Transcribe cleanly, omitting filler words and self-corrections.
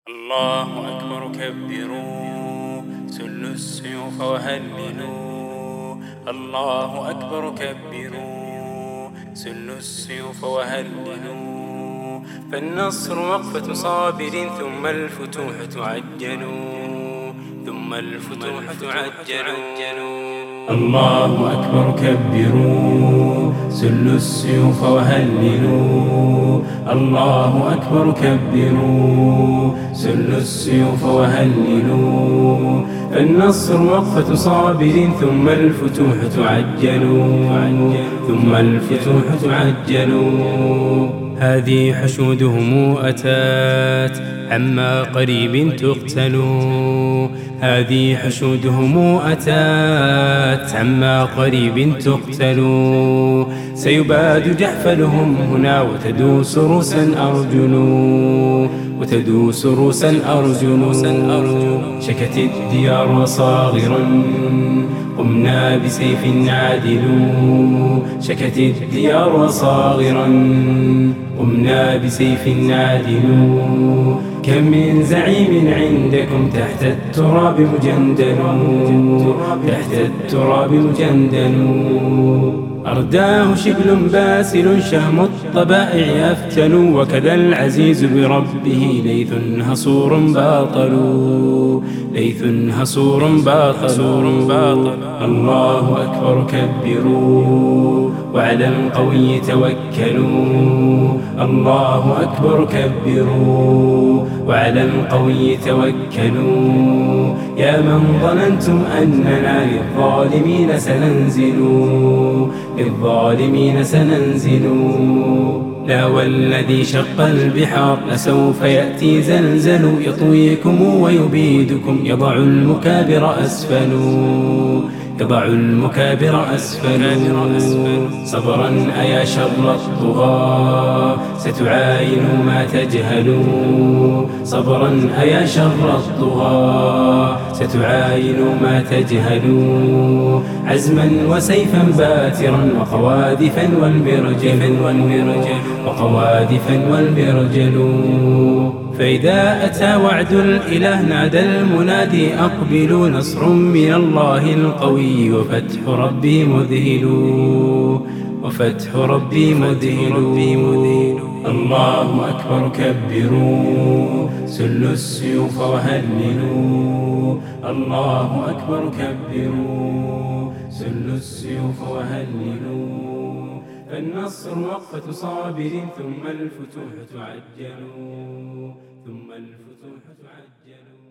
الله أكبر كبروا، سلوا السيوف وهللوا. الله أكبر كبروا، سلوا السيوف وهللوا. فالنصر وقفة صابر ثم الفتوح تعجلوا، ثم الفتوح تعجلوا. الله أكبر كبروا، سلوا السيوف وهللوا. الله أكبر كبروا، سلوا السيوف وهللوا. فالنصر وقفة صابر ثم الفتوح تعجلوا، ثم الفتوح تعجلوا. هذه حشودهم أتات عما قريب تقتل، هذه حشودهم أتات عما قريب تقتل. سيباد جحفلهم هنا وتدوس رؤوسا أرجل، وتدوس رؤوسا أرجل. شكت الديار صاغرا قمنا بسيف عادل، شكت الديار صاغرا قمنا بسيف عادل. كم من زعيم عندكم تحت التراب مجندل، تحت التراب مجندل. أرداه شبل باسل شهم الطبائع يفتل، وكذا العزيز بربه ليث هصور باطل، ليث هصور باطل. الله أكبر كبروا، وعلى القوي توكلوا. الله أكبر كبروا، وعلى القوي توكلوا. يا من ظننتم أننا للظالمين سننزل، للظالمين سننزل. لا والذي شق البحار لسوف يأتي زلزل، يطويكم ويبيدكم يضع المكابر أسفل، يضع المكابر أسفل. صبرا أيا شر الطغاة ستعاين ما تجهل، صبرا أيا شر الطغاة ستعاين ما تجهل. عزما وسيفا باترا وقوادفا والمرجل، وقوادفا والمرجل. فإذا أتى وعد الإله نادى المنادي أقبلوا، نصر من الله القوي وفتح ربي مذهل، وفتح ربي مذهل. الله أكبر كبروا، سلوا السيوف وهللوا. الله أكبر كبروا، سلوا السيوف وهللوا. فالنصر وقفة صابر ثم الفتوح تعجل، ثم الفتوح تعجل.